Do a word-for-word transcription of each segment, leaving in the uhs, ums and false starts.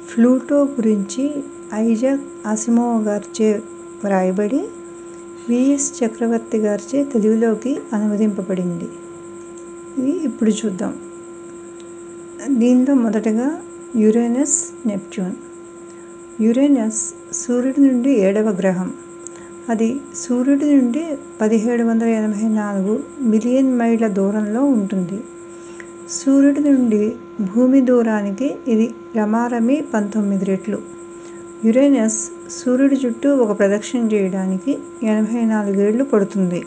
Pluto గురించి Isaac Asimov గారిచే వ్రాయబడి విఎస్ చక్రవర్తి గారిచే తెలుగులోకి అనువదింపబడింది. ఇది ఇప్పుడు చూద్దాం. దీనిలో మొదటగా యురేనస్, నెప్ట్యూన్. యురేనస్ సూర్యుడి నుండి ఏడవ గ్రహం. అది సూర్యుడి నుండి పదిహేడు వందల ఎనభై నాలుగు మిలియన్ మైళ్ళ దూరంలో ఉంటుంది. సూర్యుడి నుండి భూమి దూరానికి ఇది రమారమి పంతొమ్మిది రెట్లు. యురేనస్ సూర్యుడి చుట్టూ ఒక ప్రదక్షిణ చేయడానికి ఎనభై నాలుగేళ్లు పడుతుంది.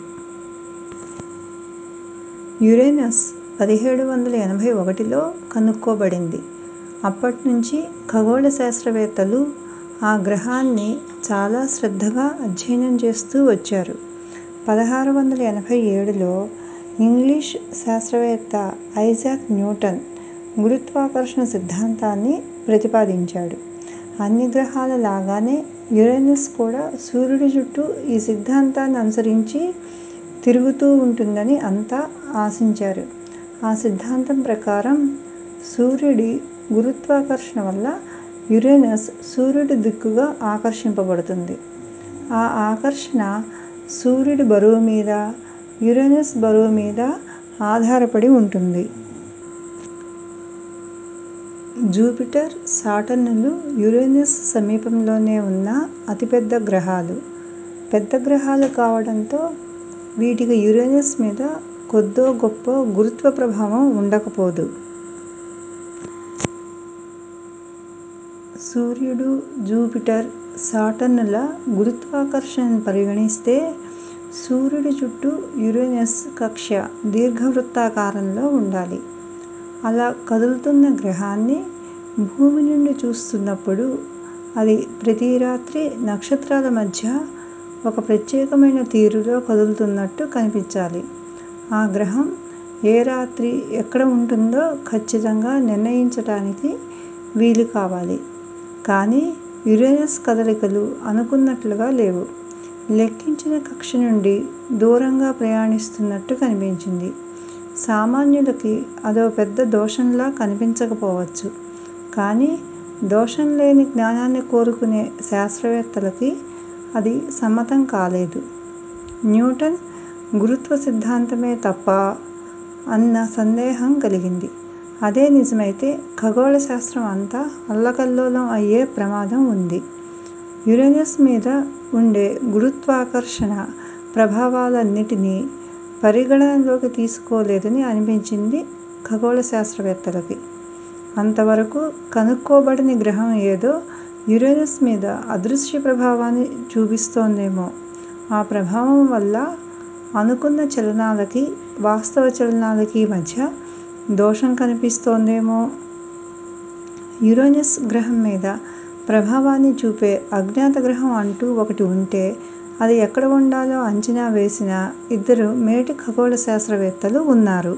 యురేనస్ పదిహేడు వందల ఎనభై ఒకటిలో కనుక్కోబడింది. అప్పటి నుంచి ఖగోళ శాస్త్రవేత్తలు ఆ గ్రహాన్ని చాలా శ్రద్ధగా అధ్యయనం చేస్తూ వచ్చారు. పదహారు వందల ఎనభై ఏడులో ఇంగ్లీష్ శాస్త్రవేత్త ఐజాక్ న్యూటన్ గురుత్వాకర్షణ సిద్ధాంతాన్ని ప్రతిపాదించాడు. అన్ని గ్రహాల లాగానే యురేనస్ కూడా సూర్యుడి చుట్టూ ఈ సిద్ధాంతాన్ని అనుసరించి తిరుగుతూ ఉంటుందని అంతా ఆశించారు. ఆ సిద్ధాంతం ప్రకారం సూర్యుడి గురుత్వాకర్షణ వల్ల యురేనస్ సూర్యుడి దిక్కుగా ఆకర్షింపబడుతుంది. ఆ ఆకర్షణ సూర్యుడి బరువు మీద, యురేనస్ బరువు మీద ఆధారపడి ఉంటుంది. జూపిటర్, సాటర్నులు యురేనస్ సమీపంలోనే ఉన్న అతిపెద్ద గ్రహాలు. పెద్ద గ్రహాలు కావడంతో వీటికి యురేనస్ మీద కొద్దో గొప్పో గురుత్వ ప్రభావం ఉండకపోదు. సూర్యుడు, జూపిటర్, సాటర్నుల గురుత్వాకర్షణను పరిగణిస్తే సూర్యుడి చుట్టూ యురేనస్ కక్ష దీర్ఘవృత్తాకారంలో ఉండాలి. అలా కదులుతున్న గ్రహాన్ని భూమి నుండి చూస్తున్నప్పుడు అది ప్రతి రాత్రి నక్షత్రాల మధ్య ఒక ప్రత్యేకమైన తీరులో కదులుతున్నట్టు కనిపించాలి. ఆ గ్రహం ఏ రాత్రి ఎక్కడ ఉంటుందో ఖచ్చితంగా నిర్ణయించటానికి వీలు కావాలి. కానీ యురేనస్ కదలికలు అనుకున్నట్లుగా లేవు. లెక్కించిన కక్ష నుండి దూరంగా ప్రయాణిస్తున్నట్టు కనిపించింది. సామాన్యులకి అదో పెద్ద దోషంలా కనిపించకపోవచ్చు. కానీ దోషం లేని జ్ఞానాన్ని కోరుకునే శాస్త్రవేత్తలకి అది సమ్మతం కాలేదు. న్యూటన్ గురుత్వ సిద్ధాంతమే తప్పా అన్న సందేహం కలిగింది. అదే నిజమైతే ఖగోళ శాస్త్రం అంతా అల్లకల్లోలం అయ్యే ప్రమాదం ఉంది. యురేనస్ మీద ఉండే గురుత్వాకర్షణ ప్రభావాలన్నిటినీ పరిగణనలోకి తీసుకోలేదని అనిపించింది ఖగోళ శాస్త్రవేత్తలకి. అంతవరకు కనుక్కోబడని గ్రహం ఏదో యురేనస్ మీద అదృశ్య ప్రభావాన్ని చూపిస్తోందేమో, ఆ ప్రభావం వల్ల అనుకున్న చలనాలకి, వాస్తవ చలనాలకి మధ్య దోషం కనిపిస్తోందేమో. యురేనస్ గ్రహం మీద ప్రభావాన్ని చూపే అజ్ఞాత గ్రహం అంటూ ఒకటి ఉంటే అది ఎక్కడ ఉండాలో అంచనా వేసిన ఇద్దరు మేటి ఖగోళ శాస్త్రవేత్తలు ఉన్నారు.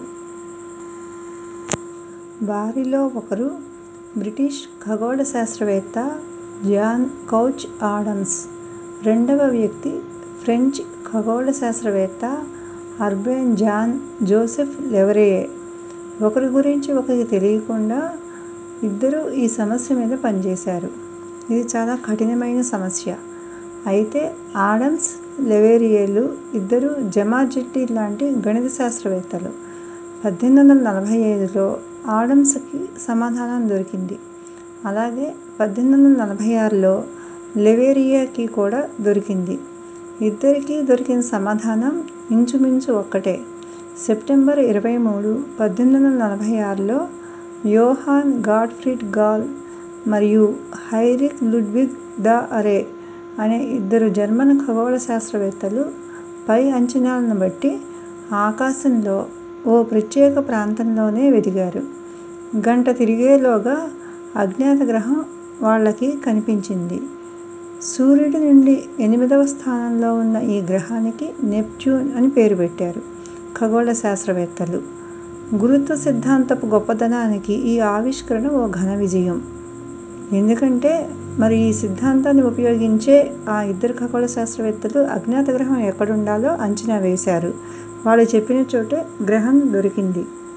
వారిలో ఒకరు బ్రిటిష్ ఖగోళ శాస్త్రవేత్త జాన్ కౌచ్ ఆడమ్స్. రెండవ వ్యక్తి ఫ్రెంచ్ ఖగోళ శాస్త్రవేత్త అర్బేన్ జాన్ జోసెఫ్ లెవెరియే. ఒకరి గురించి ఒకరికి తెలియకుండా ఇద్దరూ ఈ సమస్య మీద పనిచేశారు. ఇది చాలా కఠినమైన సమస్య. అయితే ఆడమ్స్, లెవెరియేలు ఇద్దరూ జమాచెట్టి లాంటి గణిత శాస్త్రవేత్తలు. పద్దెనిమిది వందల నలభై ఐదులో ఆడమ్స్కి సమాధానం దొరికింది. అలాగే పద్దెనిమిది వందల నలభై ఆరులో లెవెరియేకి కూడా దొరికింది. ఇద్దరికీ దొరికిన సమాధానం ఇంచుమించు ఒక్కటే. సెప్టెంబర్ ఇరవై మూడు పద్దెనిమిది వందల నలభై ఆరులో యోహాన్ గాట్ఫ్రీడ్ గాల్ మరియు హైరిక్ లుడ్విగ్ ద అరే అనే ఇద్దరు జర్మన్ ఖగోళ శాస్త్రవేత్తలు పై అంచనాలను బట్టి ఆకాశంలో ఓ ప్రత్యేక ప్రాంతంలోనే వెదికారు. గంట తిరిగేలోగా అజ్ఞాత గ్రహం వాళ్లకి కనిపించింది. సూర్యుడి నుండి ఎనిమిదవ స్థానంలో ఉన్న ఈ గ్రహానికి నెప్ట్యూన్ అని పేరు పెట్టారు ఖగోళ శాస్త్రవేత్తలు. గురుత్వ సిద్ధాంతపు గొప్పదనానికి ఈ ఆవిష్కరణ ఓ ఘన విజయం. ఎందుకంటే మరి ఈ సిద్ధాంతాన్ని ఉపయోగించే ఆ ఇద్దరు ఖగోళ శాస్త్రవేత్తలు అజ్ఞాత గ్రహం ఎక్కడుండాలో అంచనా వేశారు. వాళ్ళు చెప్పిన చోటే గ్రహం దొరికింది.